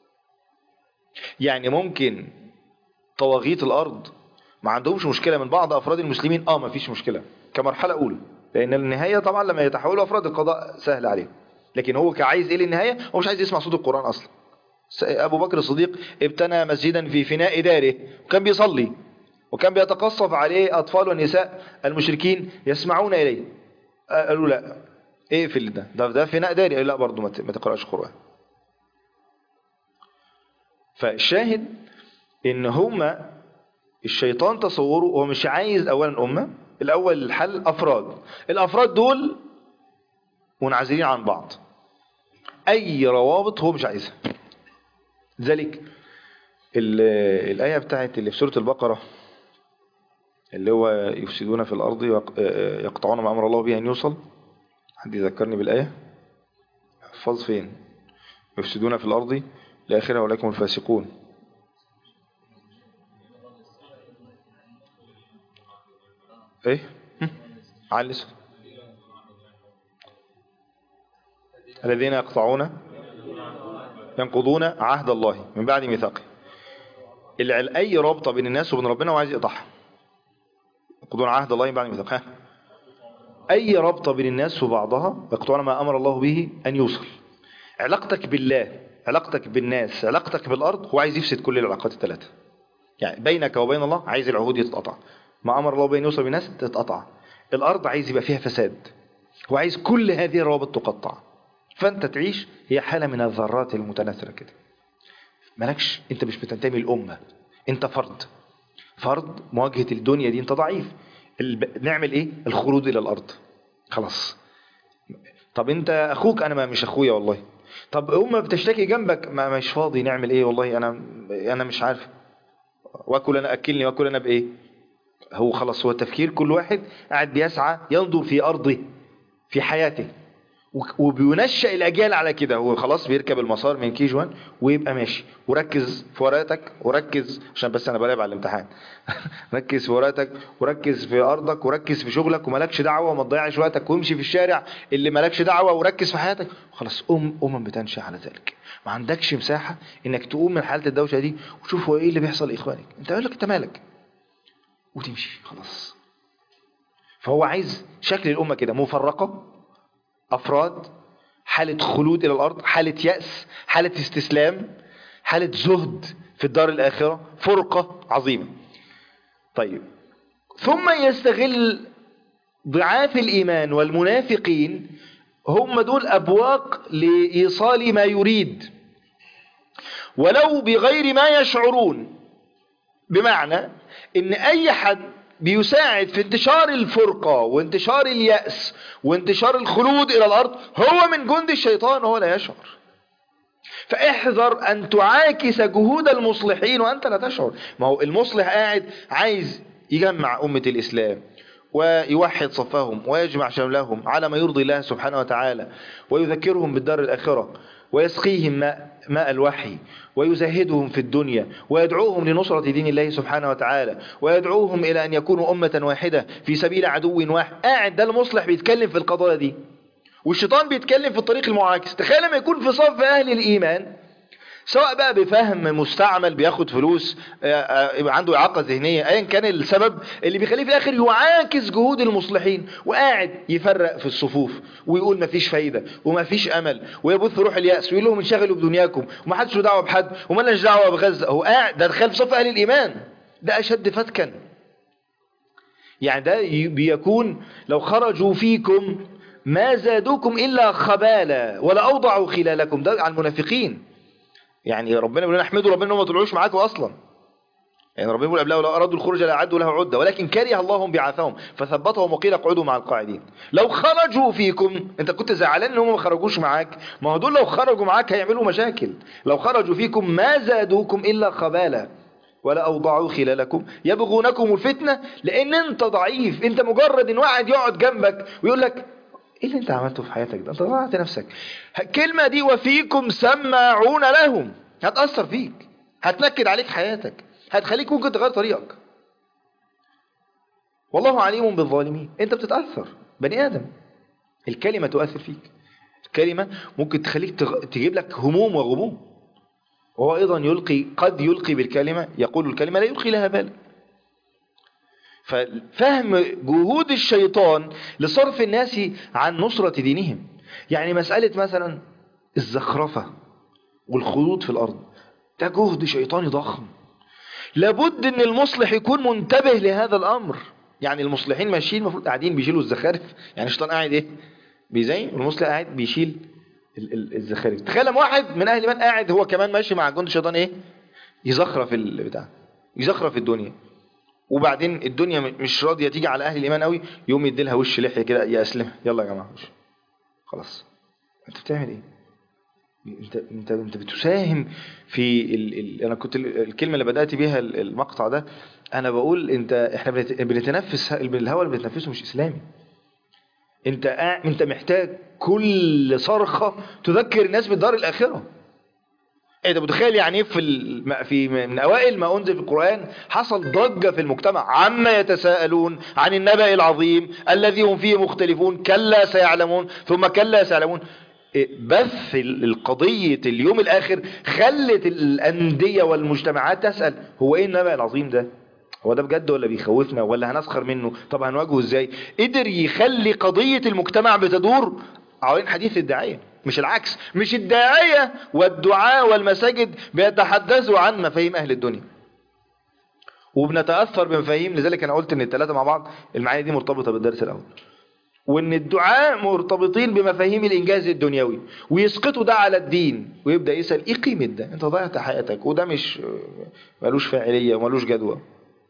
يعني ممكن طواغيت الأرض ما عندهمش مشكلة من بعض أفراد المسلمين، ما فيش مشكلة كمرحلة أولى، لأن النهاية طبعا لما يتحولوا أفراد القضاء سهل عليهم. لكن هو كعايز ايه للنهاية؟ هو مش عايز يسمع صوت القرآن أصلا. أبو بكر الصديق ابتنى مسجدا في فناء داره، وكان بيصلي، وكان بيتقصف عليه أطفال ونساء المشركين يسمعون إليه. قالوا لا اقفل ده فناء داري. قالوا لا برضو ما تقرأش قرآن. فالشاهد ان هما الشيطان تصوره هو مش عايز اولا أمة، الأول الحل أفراد. الأفراد دول منعزلين عن بعض، أي روابط هو مش عايزها. ذلك الآية بتاعت اللي في سورة البقرة اللي هو يفسدون في الأرض يقطعون ما أمر الله به أن يوصل، حد يذكرني بالآية؟ احفظ فين؟ يفسدون في الأرض لآخرها ولكم الفاسقون. ايه على الذين ينقضون عهد الله من بعد ميثاقه. اي رابطه بين الناس وبين ربنا وعايز يقطعها. ينقضون عهد الله من بعد ميثاقه. اي رابطه بين الناس وبعضها يقطعون ما امر الله به ان يوصل. علاقتك بالله، علاقتك بالناس، علاقتك بالارض، هو عايز يفسد كل العلاقات الثلاثه. يعني بينك وبين الله عايز العهود تتقطع، ما امر الله به ان يوصل بالناس تتقطع. الارض عايز يبقى فيها فساد، هو عايز كل هذه الروابط تقطع. فانت تعيش هي حاله من الذرات المتناثره كده. مالكش، انت مش بتنتمي الامه، انت فرد مواجهه الدنيا دي انت ضعيف. نعمل ايه؟ الخلود الى الارض. خلاص. طب انت اخوك، انا ما مش اخويا والله. طب امه بتشتكي جنبك، ما مش فاضي، نعمل ايه والله، انا مش عارف. واكل انا، اكلني واكل انا بايه. هو خلاص، هو التفكير كل واحد قاعد بيسعى ينظر في ارضه في حياته، وبينشأ الأجيال على كده. هو خلاص بيركب المسار من كي جي 1 ويبقى ماشي. وركز في ورقتك، وركز عشان بس أنا بلاعب على الامتحان. ركز في ورقتك، وركز في أرضك، وركز في شغلك، ومالكش دعوة، وما تضيعش وقتك، وامشي في الشارع اللي مالكش دعوة، وركز في حياتك. خلاص بتنشأ على ذلك. ما عندكش مساحة إنك تقوم من حالة الدوشة دي وتشوف هو إيه اللي بيحصل لإخوانك. أنت قال لك أنت مالك، وتمشي خلاص. فهو عايز شكل الأمة كده مفرقة، أفراد، حالة خلود إلى الأرض، حالة يأس، حالة استسلام، حالة زهد في الدار الآخرة، فرقة عظيمة. طيب، ثم يستغل ضعاف الإيمان والمنافقين، هم دول أبواق لإيصال ما يريد ولو بغير ما يشعرون. بمعنى إن أي حد بيساعد في انتشار الفرقة وانتشار اليأس وانتشار الخلود إلى الأرض هو من جند الشيطان وهو لا يشعر. فاحذر أن تعاكس جهود المصلحين وأنت لا تشعر. ما هو المصلح قاعد عايز يجمع أمة الإسلام ويوحد صفهم ويجمع شملهم على ما يرضي الله سبحانه وتعالى، ويذكرهم بالدار الآخرة، ويسقيهم ماء الوحي، ويزهدهم في الدنيا، ويدعوهم لنصرة دين الله سبحانه وتعالى، ويدعوهم إلى أن يكونوا أمة واحدة في سبيل عدو واحد. قاعد ده المصلح بيتكلم في القضايا دي، والشيطان بيتكلم في الطريق المعاكس. تخيل لما يكون في صف أهل الإيمان، سواء بقى بفهم مستعمل بياخد فلوس، عنده إعاقة ذهنية، أيا كان السبب اللي بيخليه في الآخر يعاكس جهود المصلحين، وقاعد يفرق في الصفوف ويقول مفيش فايدة ومفيش أمل، ويبث روح اليأس، ويقول لهم انشغلوا بدنياكم ومحدش له دعوة بحد ومالناش دعوة بغزة. هو قاعد ده دخل في صف أهل الإيمان، ده أشد فتكا. يعني ده بيكون لو خرجوا فيكم ما زادوكم إلا خبالا ولا أوضعوا خلالكم. ده على المنافقين. يعني ربنا بيقول لنا احمدوا ربنا انهم ما طلعوش معاكم اصلا. يعني ربنا بيقول قبلها لو ارادوا الخروج لاعدوا له عده ولكن كره الله بعثهم فثبتهم وقيل اقعدوا مع القاعدين. لو خرجوا فيكم، انت كنت زعلان ان هم ما خرجوش معاك، ما هو دول لو خرجوا معاك هيعملوا مشاكل. لو خرجوا فيكم ما زادوكم الا خبالا ولا اوضعوا خلالكم يبغونكم الفتنه، لان انت ضعيف. انت مجرد ان واحد يقعد جنبك ويقول لك ايه اللي انت عملته في حياتك ده، انت ضيعت نفسك. الكلمة دي وفيكم سماعون لهم هتأثر فيك، هتنكد عليك حياتك، هتخليك ممكن تغير طريقك. والله عليم بالظالمين. انت بتتأثر، بني آدم، الكلمة تؤثر فيك. الكلمة ممكن تخليك تجيب لك هموم وغموم. وهو ايضا قد يلقي بالكلمة، يقول الكلمة لا يلقي لها بال. ففهم جهود الشيطان لصرف الناس عن نصرة دينهم. يعني مسألة مثلا الزخرفة والخلود في الأرض، ده جهد شيطاني ضخم. لابد ان المصلح يكون منتبه لهذا الأمر. يعني المصلحين ماشيين المفروض قاعدين بيشيلوا الزخارف. يعني الشيطان قاعد ايه بيزين، والمصلح قاعد بيشيل الزخارف. تخيل لما واحد من أهل الإيمان قاعد هو كمان ماشي مع جند الشيطان ايه، يزخرف البتاع، يزخرف الدنيا. وبعدين الدنيا مش راضية تيجي على أهل الإيمان قوي، يوم يديلها وش لحية كده، يا أسلم يلا يا جماعة وش. خلاص. أنت بتعمل إيه؟ أنت بتساهم في أنا كنت الكلمة اللي بدأت بيها المقطع ده، أنا بقول إحنا بنتنفس الهواء اللي بنتنفسه مش إسلامي. انت محتاج كل صرخة تذكر الناس بالدار الآخرة. انت متخيل يعني ايه في من اوائل ما انزل في القرآن حصل ضجة في المجتمع عما يتساءلون عن النبأ العظيم الذي هم فيه مختلفون كلا سيعلمون ثم كلا سيعلمون. بث القضية اليوم الآخر خلت الأندية والمجتمعات تسأل هو ايه النبأ العظيم ده؟ هو ده بجد ولا بيخوفنا ولا هنسخر منه؟ طب هنواجهه ازاي؟ قدر يخلي قضية المجتمع بتدور حوالين حديث الداعية، مش العكس. مش الداعية والدعاء والمساجد بيتحدثوا عن مفاهيم أهل الدنيا وبنتأثر بمفاهيم. لذلك أنا قلت إن الثلاثة مع بعض المعاني دي مرتبطة بالدرس الأول، وإن الدعاء مرتبطين بمفاهيم الإنجاز الدنيوي ويسقطوا ده على الدين ويبدأ يسأل إيه قيمة ده؟ أنت ضيعت حياتك وده مش ملوش فاعلية وملوش جدوى.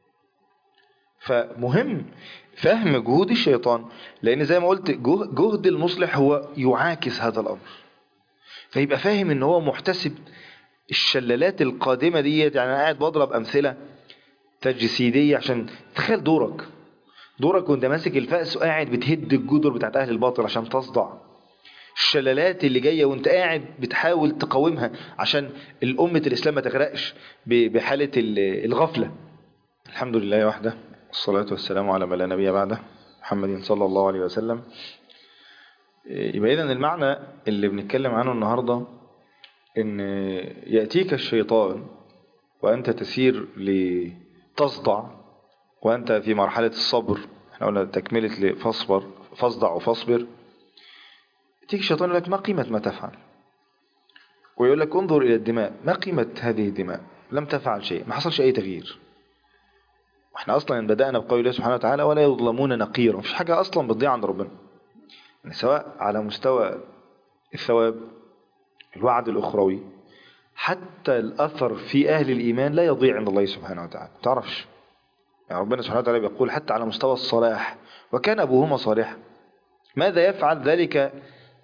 فمهم فهم جهود الشيطان، لأن زي ما قلت جهد المصلح هو يعاكس هذا الأمر. فيبقى فاهم ان هو محتسب الشلالات القادمة ديت. يعني انا قاعد بضرب امثلة تجسيدية عشان تخيل دورك وانت ماسك الفأس وقاعد بتهد الجدر بتاعت اهل الباطل عشان تصدع. الشلالات اللي جاية وانت قاعد بتحاول تقاومها عشان الأمة الإسلام ما تغرقش بحالة الغفلة. الحمد لله وحده والصلاة والسلام على من لا نبي بعده محمد صلى الله عليه وسلم. يبقى إذن المعنى اللي بنتكلم عنه النهاردة إن يأتيك الشيطان وأنت تسير لتصدع وأنت في مرحلة الصبر. احنا قلنا تكملة فاصدع وفاصبر. يأتيك الشيطان يقول لك ما قيمة ما تفعل، ويقول لك انظر إلى الدماء، ما قيمة هذه الدماء؟ لم تفعل شيء، ما حصلش أي تغيير. واحنا أصلا بدأنا بقول الله سبحانه وتعالى ولا يظلمون نقيرا. مفيش حاجة أصلا بتضيع عند ربنا، يعني سواء على مستوى الثواب الوعد الأخروي حتى الأثر في أهل الإيمان لا يضيع عند الله سبحانه وتعالى. تعرفش يعني ربنا سبحانه وتعالى بيقول حتى على مستوى الصلاح وكان أبوهما صالحا. ماذا يفعل ذلك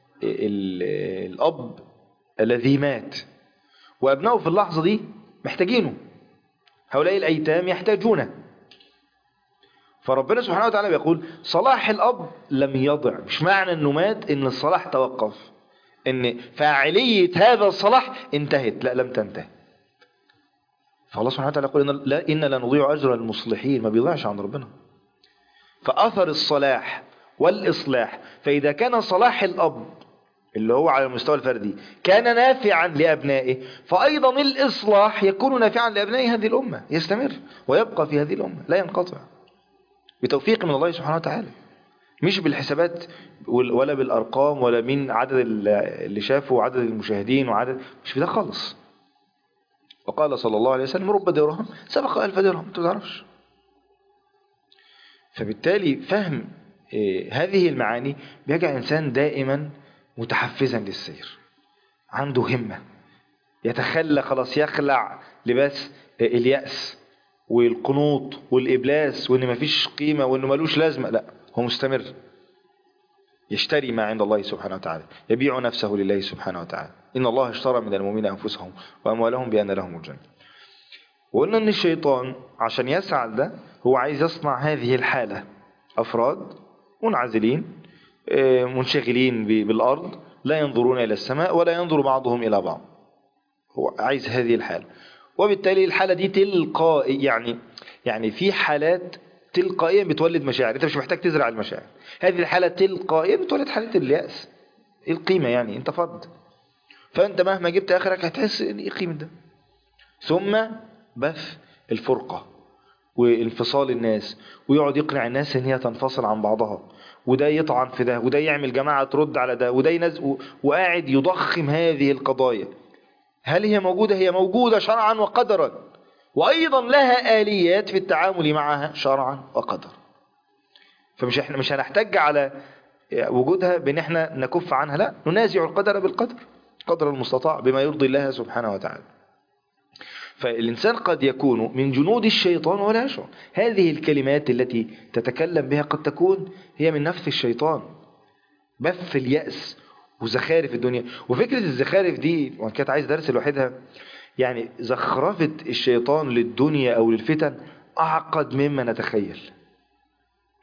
الأب الذي مات وأبنائه في اللحظة دي محتاجينه؟ هؤلاء الأيتام يحتاجونه. فربنا سبحانه وتعالى بيقول صلاح الأب لم يضع. مش معنى أنه مات أن الصلاح توقف، أن فاعلية هذا الصلاح انتهت. لا، لم تنتهي. فالله سبحانه وتعالى يقول إن لا نضيع أجر المصلحين. ما بيضيعش عند ربنا. فأثر الصلاح والإصلاح، فإذا كان صلاح الأب اللي هو على المستوى الفردي كان نافعا لأبنائه، فأيضا الإصلاح يكون نافعا لأبناء هذه الأمة، يستمر ويبقى في هذه الأمة لا ينقطع بتوفيق من الله سبحانه وتعالى، مش بالحسابات ولا بالأرقام ولا من عدد اللي شافوا وعدد المشاهدين وعدد، مش في ده خالص. وقال صلى الله عليه وسلم رب درهم سبق 1000 درهم. انت ما تعرفش. فبالتالي فهم هذه المعاني بيجعل الإنسان دائما متحفزا للسير، عنده همة، يتخلى خلاص، يخلع لباس اليأس والقنوط والإبلاس وإن مفيش قيمة وإنه ملوش لازمة. لا، هو مستمر يشتري ما عند الله سبحانه وتعالى، يبيع نفسه لله سبحانه وتعالى. إن الله اشترى من المؤمنين أنفسهم وأموالهم بأن لهم الجنة. وقلنا أن الشيطان عشان يسعى ده هو عايز يصنع هذه الحالة، أفراد منعزلين منشغلين بالأرض لا ينظرون إلى السماء ولا ينظر بعضهم إلى بعض. هو عايز هذه الحالة، وبالتالي الحالة دي تلقائي. يعني في حالات تلقائيا بتولد مشاعر، انت مش محتاج تزرع المشاعر. هذه الحالة تلقائيا بتولد حالة اليأس. ايه القيمة؟ يعني انت فرد، فانت مهما جبت اخرك هتحس ان ايه قيمة ده. ثم بث الفرقة وانفصال الناس، ويقعد يقنع الناس ان هي تنفصل عن بعضها، وده يطعن في ده، وده يعمل جماعة ترد على ده، وده ينزل، وقاعد يضخم هذه القضايا. هل هي موجودة؟ هي موجودة شرعا وقدرا، وأيضا لها آليات في التعامل معها شرعا وقدرا. فمش احنا مش هنحتاج على وجودها بان احنا نكف عنها، لا، ننازع القدر بالقدر قدر المستطاع بما يرضي الله سبحانه وتعالى. فالإنسان قد يكون من جنود الشيطان ولا يشعر. هذه الكلمات التي تتكلم بها قد تكون هي من نفس الشيطان، بث اليأس وزخارف الدنيا. وفكرة الزخارف دي وان كانت عايز درس لوحدها، يعني زخرفة الشيطان للدنيا أو للفتن أعقد مما نتخيل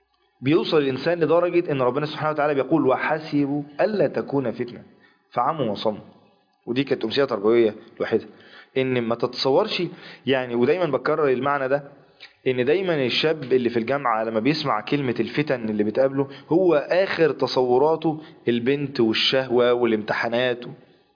بيوصل الإنسان لدرجة أن ربنا سبحانه وتعالى بيقول وحسبوا ألا تكون فتنة فعموا وصموا. ودي كانت أمثلة تربوية الوحيدة، إن ما تتصورش يعني. ودايما بكرر المعنى ده، إن دايما الشاب اللي في الجامعة لما بيسمع كلمة الفتن اللي بتقابله، هو آخر تصوراته البنت والشهوة والامتحانات.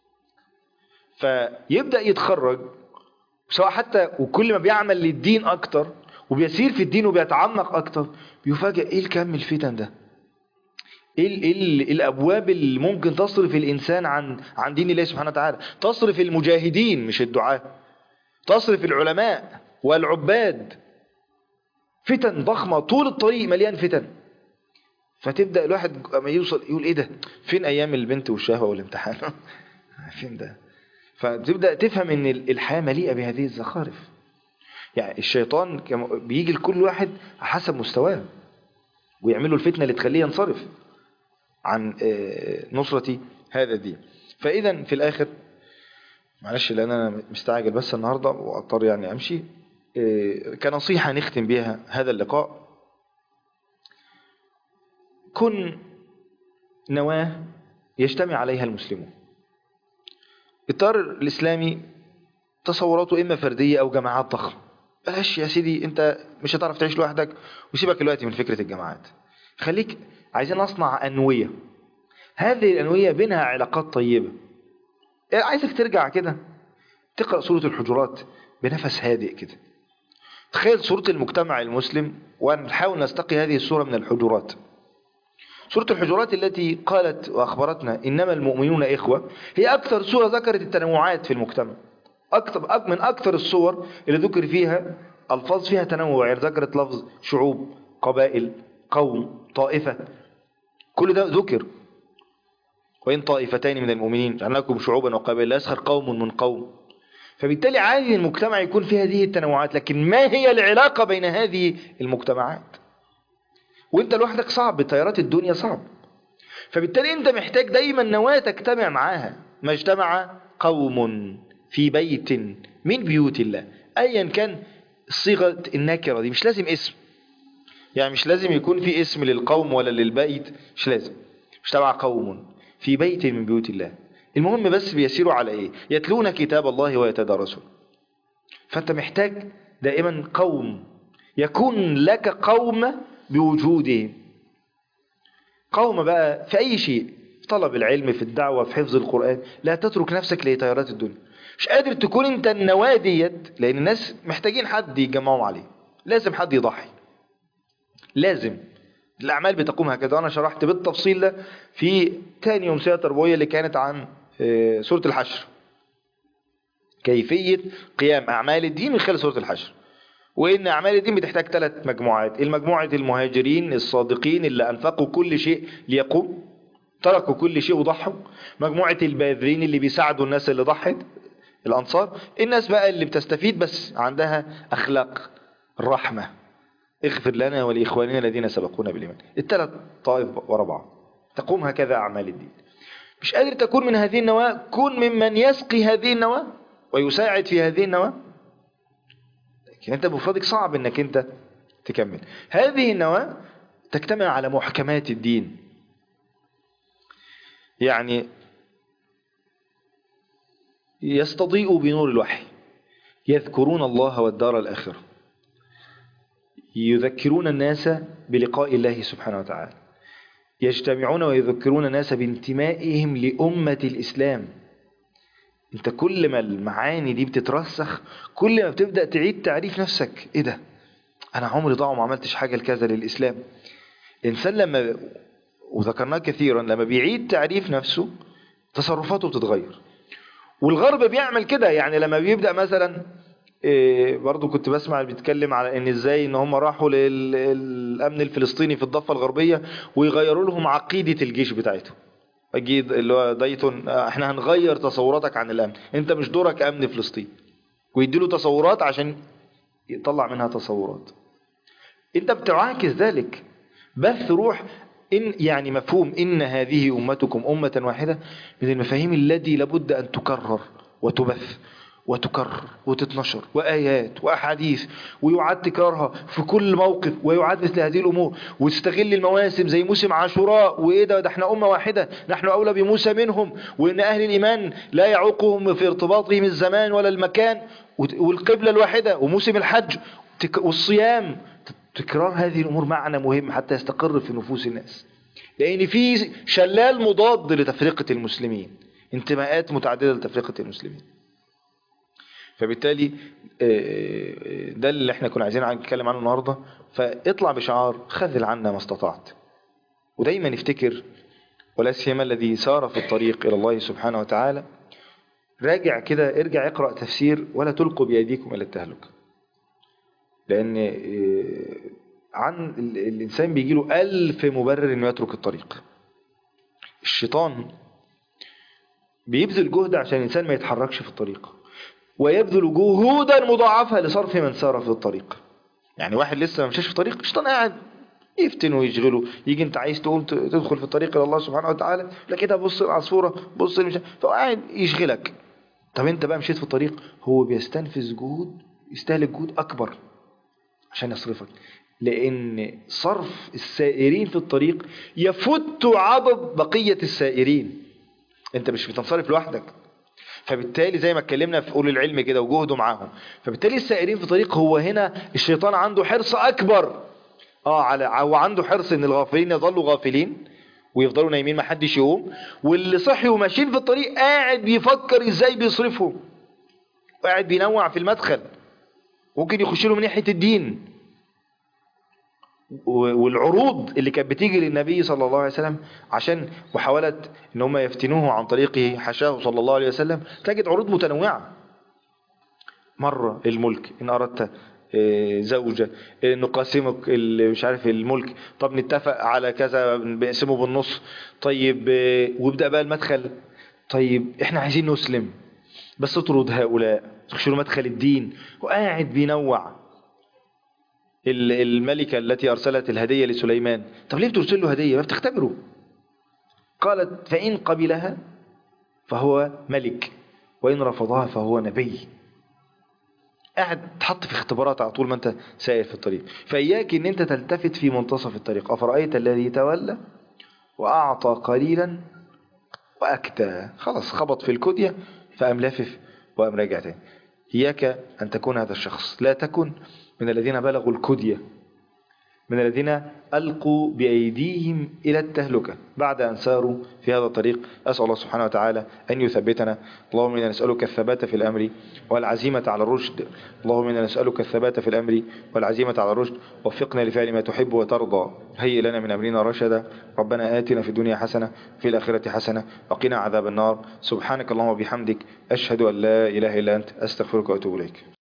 فيبدأ يتخرج سواء حتى، وكل ما بيعمل للدين أكتر وبيسير في الدين وبيتعمق أكتر، بيفاجئ إيه الكم الفتن ده، إيه الأبواب اللي ممكن تصرف الإنسان عن دين الله سبحانه وتعالى، تصرف المجاهدين مش الدعاة، تصرف العلماء والعباد. فتن ضخمة طول الطريق مليان فتن. فتبدأ الواحد لما يوصل يقول إيه ده، فين أيام البنت والشهوة والامتحان فين ده. فتبدأ تفهم ان الحياة مليئة بهذه الزخارف. يعني الشيطان بيجي لكل واحد حسب مستواه ويعمله الفتنة اللي تخليه ينصرف عن نصرة هذا الدين. فإذا في الآخر، معلش لأن أنا مستعجل بس النهاردة وأضطر يعني أمشي، كنصيحة نختم بها هذا اللقاء: كن نواة يجتمع عليها المسلمون. الإطار الإسلامي تصوراته إما فردية أو جماعات ضخمة. بلاش يا سيدي، أنت مش هتعرف تعيش لوحدك، وسيبك دلوقتي من فكرة الجماعات. خليك، عايزين نصنع أنوية، هذه الأنوية بينها علاقات طيبة. عايزك ترجع كده تقرأ سورة الحجرات بنفس هادئ كده. تخيل سورة المجتمع المسلم، ونحاول نستقي هذه السورة من الحجرات. سورة الحجرات التي قالت وأخبرتنا إنما المؤمنون إخوة، هي أكثر سورة ذكرت التنوعات في المجتمع. من أكثر الصور اللي ذكر فيها ألفاظ فيها تنوع، يعني ذكرت لفظ شعوب، قبائل، قوم، طائفة، كل ده ذكر. وإن طائفتين من المؤمنين جعلناكم شعوبا وقبائل لا يسخر قوم من قوم. فبالتالي عادي المجتمع يكون فيه هذه التنوعات، لكن ما هي العلاقة بين هذه المجتمعات؟ وانت لوحدك صعب، تيارات الدنيا صعب. فبالتالي انت محتاج دايما نواة تجتمع معاها. ما اجتمع قوم في بيت من بيوت الله، ايا كان صيغة النكرة دي، مش لازم اسم، يعني مش لازم يكون في اسم للقوم ولا للبيت، مش لازم. اجتمع قوم في بيت من بيوت الله، المهم بس بيسيروا على ايه؟ يتلون كتاب الله ويتدارسون. فانت محتاج دائما قوم، يكون لك قوم بوجودهم. قوم بقى في اي شيء، في طلب العلم، في الدعوة، في حفظ القرآن. لا تترك نفسك لتيارات الدنيا. مش قادر تكون انت النواة ديت، لان الناس محتاجين حد يجمعهم عليه، لازم حد يضحي، لازم. الاعمال بتقوم هكذا. انا شرحت بالتفصيل ده في تاني أمثلة تربوية اللي كانت عن سورة الحشر، كيفية قيام اعمال الدين من خلال سورة الحشر. وإن أعمال الدين بتحتاج 3 مجموعات: المجموعة المهاجرين الصادقين اللي أنفقوا كل شيء ليقوم، تركوا كل شيء وضحوا. مجموعة الباذلين اللي بيساعدوا الناس اللي ضحت، الأنصار. الناس بقى اللي بتستفيد بس عندها أخلاق الرحمة، اغفر لنا ولإخواننا الذين سبقونا بالإيمان. ال3 طائف ورا بعض تقوم هكذا أعمال الدين. مش قادر تكون من هذه النواة، كن ممن يسقي هذه النواة ويساعد في هذه النواة. لكن انت بفضلك صعب انك انت تكمل. هذه النواة تجتمع على محكمات الدين، يعني يستضيء بنور الوحي، يذكرون الله والدار الآخرة، يذكرون الناس بلقاء الله سبحانه وتعالى، يجتمعون ويذكرون الناس بانتمائهم لأمة الإسلام. انت كل ما المعاني دي بتترسخ، كل ما بتبدأ تعيد تعريف نفسك. ايه ده، انا عمري ضاع وما عملتش حاجة لكذا للإسلام. الإنسان لما، وذكرناه كثيرا، لما بيعيد تعريف نفسه تصرفاته بتتغير. والغرب بيعمل كده، يعني لما بيبدأ مثلا برضو كنت بسمع بيتكلم على ان ازاي ان هم راحوا للأمن الفلسطيني في الضفة الغربية ويغيروا لهم عقيدة الجيش بتاعتهم. اجيد اللي هو دايتون، احنا هنغير تصوراتك عن الأمن، انت مش دورك أمن فلسطين، ويديله تصورات عشان يطلع منها تصورات. انت بتعاكس ذلك. بث روح، إن يعني مفهوم إن هذه أمتكم أمة واحدة من المفاهيم التي لابد أن تكرر وتبث. وتكرر وتتنشر، وآيات وأحاديث ويعاد تكرارها في كل موقف، ويعاد مثل هذه الأمور، وتستغل المواسم زي موسم عاشوراء، وإيه ده احنا أمة واحدة، نحن أولى بموسى منهم، وإن أهل الإيمان لا يعوقهم في ارتباطهم الزمان ولا المكان، والقبلة الواحدة، وموسم الحج والصيام. تكرار هذه الأمور معنى مهم حتى يستقر في نفوس الناس، لأن في شلال مضاد لتفرقة المسلمين، انتماءات متعددة لتفرقة المسلمين. فبالتالي ده اللي احنا كنا عايزين نتكلم عنه النهاردة. فاطلع بشعار خذل عنا ما استطعت، ودايما نفتكر، ولا سيما الذي سار في الطريق إلى الله سبحانه وتعالى، راجع كده، ارجع اقرأ تفسير ولا تلقوا بأيديكم إلى التهلكة. لأن عن الإنسان بيجيله 1000 مبرر إنه يترك الطريق. الشيطان بيبذل جهد عشان الإنسان ما يتحركش في الطريق، ويبذل جهودا مضاعفة لصرف من سار في الطريق. يعني واحد لسه ما مشاش في الطريق، الشيطان قاعد يفتنه ويشغله، يجي انت عايز تقوم تدخل في الطريق الى الله سبحانه وتعالى، لا كده بص العصفوره، بص فهو قاعد يشغلك. طب انت بقى مشيت في الطريق، هو بيستنفذ جهود، يستهلك جهود اكبر عشان يصرفك، لان صرف السائرين في الطريق يفت عضد بقيه السائرين، انت مش بتنصرف لوحدك. فبالتالي زي ما اتكلمنا في أولي العلم كده وجهده معاهم، فبالتالي السائرين في طريق، هو هنا الشيطان عنده حرص أكبر هو عنده حرص ان الغافلين يظلوا غافلين ويفضلوا نايمين ما حدش يقوم، واللي صحي وماشيين في الطريق قاعد بيفكر ازاي بيصرفهم، وقاعد بينوع في المدخل، ممكن يخش له من ناحية الدين. والعروض اللي كانت بتيجي للنبي صلى الله عليه وسلم عشان محاولة ان هم يفتنوه عن طريقه حشاه صلى الله عليه وسلم، تجد عروض متنوعة. مرة الملك، ان اردت زوجة نقاسمك مش عارف الملك، طب نتفق على كذا بنقسمه بالنص، طيب وابدأ بقى المدخل، طيب احنا عايزين نسلم بس اطرد هؤلاء، تخشوا مدخل الدين، وقاعد بينوع. الملكة التي أرسلت الهدية لسليمان، طب ليه بترسل له هدية؟ ما بتختبره. قالت فإن قبلها فهو ملك، وإن رفضها فهو نبي. قاعد تحط في اختبارات على طول ما انت سائر في الطريق. فإياك ان انت تلتفت في منتصف الطريق. أفرأيت الذي تولى وأعطى قليلا وأكتى، خلاص خبط في الكدية فأم لافف وأم راجع تاني. إياك أن تكون هذا الشخص، لا تكن من الذين بلغوا الكدية، من الذين ألقوا بأيديهم إلى التهلكة بعد أن ساروا في هذا الطريق. أسأل الله سبحانه وتعالى أن يثبتنا. اللهم إنا نسألك الثبات في الأمر والعزيمة على الرشد. اللهم إنا نسألك الثبات في الأمر والعزيمة على الرشد. وفقنا لفعل ما تحب وترضى. هيئ لنا من أمرنا رشدا. ربنا آتنا في الدنيا حسنة في الآخرة حسنة وقنا عذاب النار. سبحانك اللهم وبحمدك، أشهد أن لا إله إلا أنت، أستغفرك وأتوب إليك.